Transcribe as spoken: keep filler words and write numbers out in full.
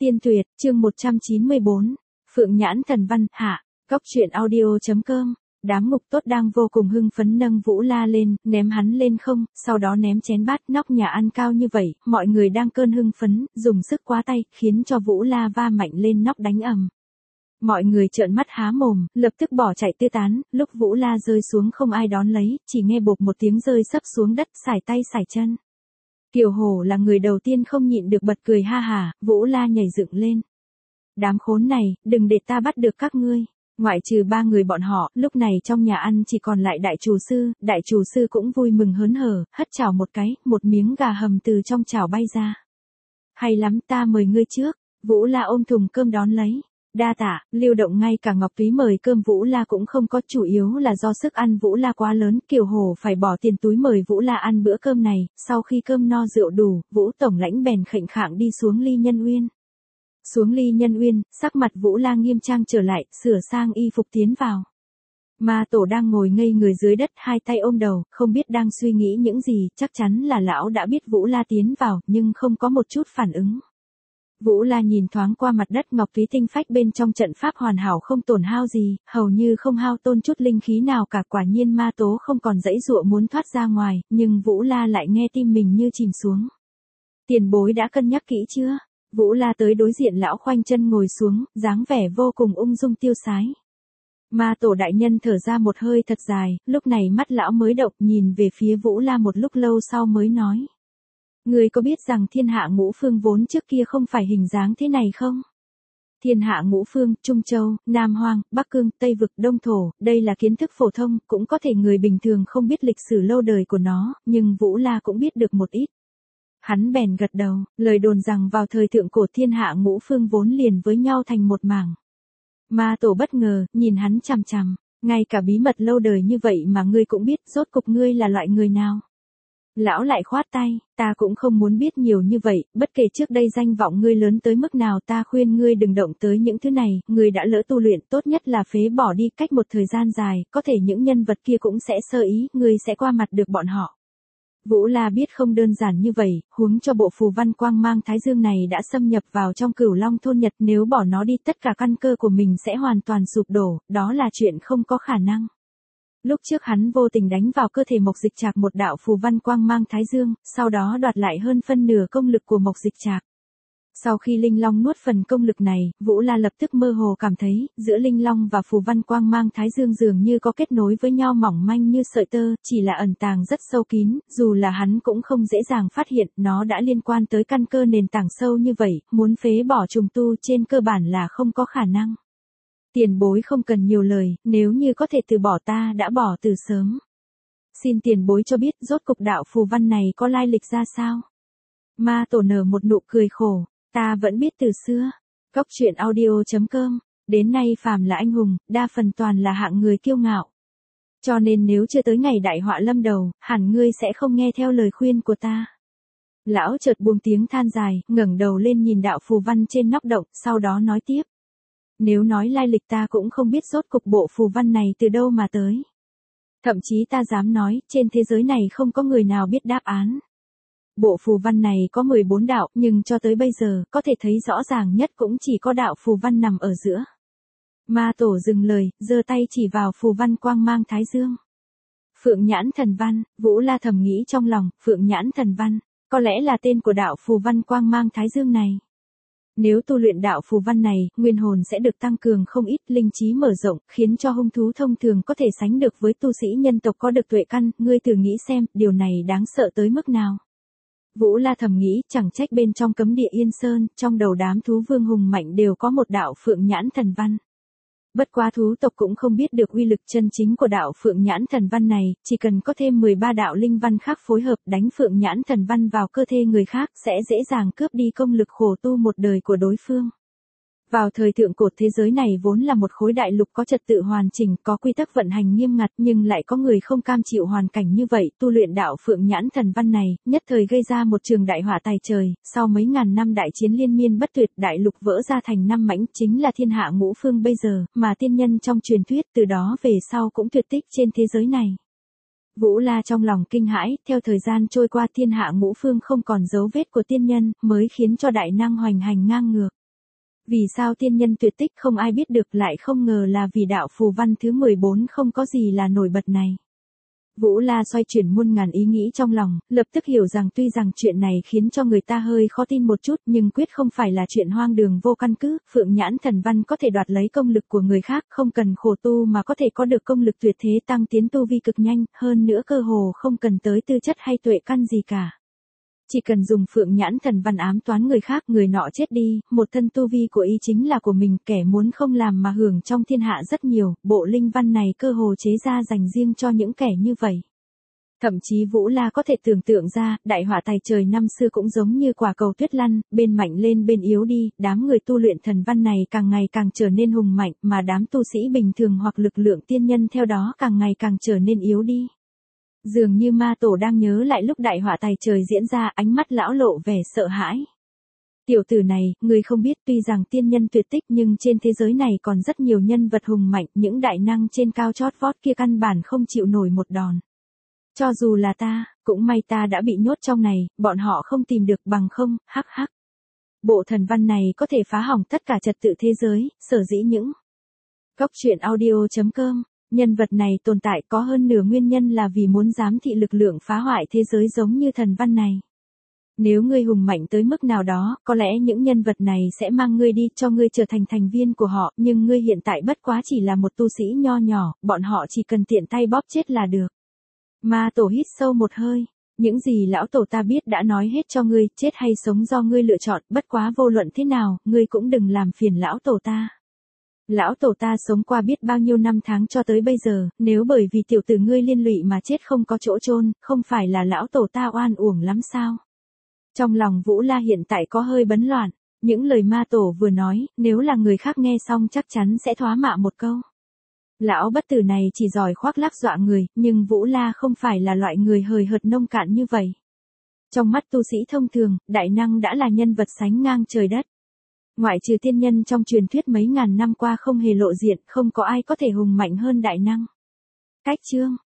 Tiên Tuyệt, chương một trăm chín mươi bốn, Phượng Nhãn Thần Văn, hạ, Góc truyện audio.com. Đám ngục tốt đang vô cùng hưng phấn nâng Vũ La lên, ném hắn lên không, sau đó ném chén bát, nóc nhà ăn cao như vậy, mọi người đang cơn hưng phấn, dùng sức quá tay, khiến cho Vũ La va mạnh lên nóc đánh ầm. Mọi người trợn mắt há mồm, lập tức bỏ chạy tứ tán, lúc Vũ La rơi xuống không ai đón lấy, chỉ nghe bộp một tiếng rơi sấp xuống đất, sải tay sải chân. Kiều Hổ là người đầu tiên không nhịn được bật cười ha hả, Vũ La nhảy dựng lên. Đám khốn này, đừng để ta bắt được các ngươi. Ngoại trừ ba người bọn họ, lúc này trong nhà ăn chỉ còn lại đại chủ sư, đại chủ sư cũng vui mừng hớn hở, hất chảo một cái, một miếng gà hầm từ trong chảo bay ra. Hay lắm, ta mời ngươi trước. Vũ La ôm thùng cơm đón lấy. Đa tạ, Lưu Động ngay cả Ngọc Túy mời cơm Vũ La cũng không có, chủ yếu là do sức ăn Vũ La quá lớn, Kiều Hổ phải bỏ tiền túi mời Vũ La ăn bữa cơm này, sau khi cơm no rượu đủ, Vũ Tổng lãnh bèn khệnh khạng đi xuống Ly Nhân Uyên. Xuống Ly Nhân Uyên, sắc mặt Vũ La nghiêm trang trở lại, sửa sang y phục tiến vào. Ma Tổ đang ngồi ngây người dưới đất, hai tay ôm đầu, không biết đang suy nghĩ những gì, chắc chắn là lão đã biết Vũ La tiến vào, nhưng không có một chút phản ứng. Vũ La nhìn thoáng qua mặt đất, ngọc túy tinh phách bên trong trận pháp hoàn hảo không tổn hao gì, hầu như không hao tôn chút linh khí nào cả, quả nhiên ma tố không còn dãy dụa muốn thoát ra ngoài, nhưng Vũ La lại nghe tim mình như chìm xuống. Tiền bối đã cân nhắc kỹ chưa? Vũ La tới đối diện lão khoanh chân ngồi xuống, dáng vẻ vô cùng ung dung tiêu sái. Ma Tổ đại nhân thở ra một hơi thật dài, lúc này mắt lão mới động, nhìn về phía Vũ La một lúc lâu sau mới nói. Ngươi có biết rằng thiên hạ ngũ phương vốn trước kia không phải hình dáng thế này không? Thiên hạ ngũ phương, Trung Châu, Nam Hoang, Bắc Cương, Tây Vực, Đông Thổ, đây là kiến thức phổ thông, cũng có thể người bình thường không biết lịch sử lâu đời của nó, nhưng Vũ La cũng biết được một ít. Hắn bèn gật đầu, lời đồn rằng vào thời thượng cổ thiên hạ ngũ phương vốn liền với nhau thành một mảng. Ma Tổ bất ngờ, nhìn hắn chằm chằm, ngay cả bí mật lâu đời như vậy mà ngươi cũng biết, rốt cục ngươi là loại người nào? Lão lại khoát tay, ta cũng không muốn biết nhiều như vậy, bất kể trước đây danh vọng ngươi lớn tới mức nào, ta khuyên ngươi đừng động tới những thứ này, ngươi đã lỡ tu luyện, tốt nhất là phế bỏ đi, cách một thời gian dài, có thể những nhân vật kia cũng sẽ sơ ý, ngươi sẽ qua mặt được bọn họ. Vũ La biết không đơn giản như vậy, huống cho bộ phù văn quang mang thái dương này đã xâm nhập vào trong Cửu Long thôn Nhật, nếu bỏ nó đi tất cả căn cơ của mình sẽ hoàn toàn sụp đổ, đó là chuyện không có khả năng. Lúc trước hắn vô tình đánh vào cơ thể Mộc Dịch Trạc một đạo phù văn quang mang thái dương, sau đó đoạt lại hơn phân nửa công lực của Mộc Dịch Trạc. Sau khi Linh Long nuốt phần công lực này, Vũ La lập tức mơ hồ cảm thấy, giữa Linh Long và phù văn quang mang thái dương dường như có kết nối với nhau mỏng manh như sợi tơ, chỉ là ẩn tàng rất sâu kín, dù là hắn cũng không dễ dàng phát hiện, nó đã liên quan tới căn cơ nền tảng sâu như vậy, muốn phế bỏ trùng tu trên cơ bản là không có khả năng. Tiền bối không cần nhiều lời, nếu như có thể từ bỏ ta đã bỏ từ sớm. Xin tiền bối cho biết rốt cục đạo phù văn này có lai lịch ra sao? Ma Tổ nở một nụ cười khổ, ta vẫn biết từ xưa. Góc truyện audio.com, đến nay phàm là anh hùng, đa phần toàn là hạng người kiêu ngạo. Cho nên nếu chưa tới ngày đại họa lâm đầu, hẳn ngươi sẽ không nghe theo lời khuyên của ta. Lão chợt buông tiếng than dài, ngẩng đầu lên nhìn đạo phù văn trên nóc động, sau đó nói tiếp. Nếu nói lai lịch ta cũng không biết rốt cục bộ phù văn này từ đâu mà tới. Thậm chí ta dám nói, trên thế giới này không có người nào biết đáp án. Bộ phù văn này có mười bốn đạo, nhưng cho tới bây giờ, có thể thấy rõ ràng nhất cũng chỉ có đạo phù văn nằm ở giữa. Ma Tổ dừng lời, giơ tay chỉ vào phù văn quang mang thái dương. Phượng Nhãn Thần Văn, Vũ La thầm nghĩ trong lòng, Phượng Nhãn Thần Văn, có lẽ là tên của đạo phù văn quang mang thái dương này. Nếu tu luyện đạo phù văn này, nguyên hồn sẽ được tăng cường không ít, linh trí mở rộng, khiến cho hung thú thông thường có thể sánh được với tu sĩ nhân tộc có được tuệ căn, ngươi thử nghĩ xem, điều này đáng sợ tới mức nào. Vũ La thầm nghĩ, chẳng trách bên trong cấm địa Yên Sơn, trong đầu đám thú vương hùng mạnh đều có một đạo Phượng Nhãn Thần Văn. Bất quá thú tộc cũng không biết được uy lực chân chính của đạo Phượng Nhãn Thần Văn này, chỉ cần có thêm mười ba đạo linh văn khác phối hợp đánh Phượng Nhãn Thần Văn vào cơ thể người khác sẽ dễ dàng cướp đi công lực khổ tu một đời của đối phương. Vào thời thượng cổ thế giới này vốn là một khối đại lục có trật tự hoàn chỉnh, có quy tắc vận hành nghiêm ngặt, nhưng lại có người không cam chịu hoàn cảnh như vậy, tu luyện đạo Phượng Nhãn Thần Văn này, nhất thời gây ra một trường đại họa tài trời, sau mấy ngàn năm đại chiến liên miên bất tuyệt, đại lục vỡ ra thành năm mảnh, chính là thiên hạ ngũ phương bây giờ, mà tiên nhân trong truyền thuyết từ đó về sau cũng tuyệt tích trên thế giới này. Vũ La trong lòng kinh hãi, theo thời gian trôi qua thiên hạ ngũ phương không còn dấu vết của tiên nhân, mới khiến cho đại năng hoành hành ngang ngược. Vì sao tiên nhân tuyệt tích không ai biết được, lại không ngờ là vì đạo phù văn thứ mười bốn không có gì là nổi bật này. Vũ La xoay chuyển muôn ngàn ý nghĩ trong lòng, lập tức hiểu rằng tuy rằng chuyện này khiến cho người ta hơi khó tin một chút nhưng quyết không phải là chuyện hoang đường vô căn cứ. Phượng nhãn thần văn có thể đoạt lấy công lực của người khác, không cần khổ tu mà có thể có được công lực tuyệt thế tăng tiến tu vi cực nhanh, hơn nữa cơ hồ không cần tới tư chất hay tuệ căn gì cả. Chỉ cần dùng phượng nhãn thần văn ám toán người khác, người nọ chết đi, một thân tu vi của y chính là của mình, kẻ muốn không làm mà hưởng trong thiên hạ rất nhiều, bộ linh văn này cơ hồ chế ra dành riêng cho những kẻ như vậy. Thậm chí Vũ La có thể tưởng tượng ra, đại họa tày trời năm xưa cũng giống như quả cầu tuyết lăn, bên mạnh lên bên yếu đi, đám người tu luyện thần văn này càng ngày càng trở nên hùng mạnh, mà đám tu sĩ bình thường hoặc lực lượng tiên nhân theo đó càng ngày càng trở nên yếu đi. Dường như ma tổ đang nhớ lại lúc đại họa tày trời diễn ra, ánh mắt lão lộ vẻ sợ hãi. Tiểu tử này, người không biết tuy rằng tiên nhân tuyệt tích nhưng trên thế giới này còn rất nhiều nhân vật hùng mạnh, những đại năng trên cao chót vót kia căn bản không chịu nổi một đòn. Cho dù là ta, cũng may ta đã bị nhốt trong này, bọn họ không tìm được bằng không, hắc hắc. Bộ thần văn này có thể phá hỏng tất cả trật tự thế giới, sở dĩ những Cốc truyện audio chấm com. Nhân vật này tồn tại có hơn nửa nguyên nhân là vì muốn giám thị lực lượng phá hoại thế giới giống như thần văn này. Nếu ngươi hùng mạnh tới mức nào đó, có lẽ những nhân vật này sẽ mang ngươi đi cho ngươi trở thành thành viên của họ, nhưng ngươi hiện tại bất quá chỉ là một tu sĩ nho nhỏ, bọn họ chỉ cần tiện tay bóp chết là được. Ma tổ hít sâu một hơi, những gì lão tổ ta biết đã nói hết cho ngươi, chết hay sống do ngươi lựa chọn, bất quá vô luận thế nào, ngươi cũng đừng làm phiền lão tổ ta. Lão tổ ta sống qua biết bao nhiêu năm tháng cho tới bây giờ, nếu bởi vì tiểu tử ngươi liên lụy mà chết không có chỗ chôn, không phải là lão tổ ta oan uổng lắm sao? Trong lòng Vũ La hiện tại có hơi bấn loạn, những lời ma tổ vừa nói, nếu là người khác nghe xong chắc chắn sẽ thoá mạ một câu. Lão bất tử này chỉ giỏi khoác lác dọa người, nhưng Vũ La không phải là loại người hời hợt nông cạn như vậy. Trong mắt tu sĩ thông thường, đại năng đã là nhân vật sánh ngang trời đất. Ngoại trừ tiên nhân trong truyền thuyết mấy ngàn năm qua không hề lộ diện, không có ai có thể hùng mạnh hơn đại năng. Cách chương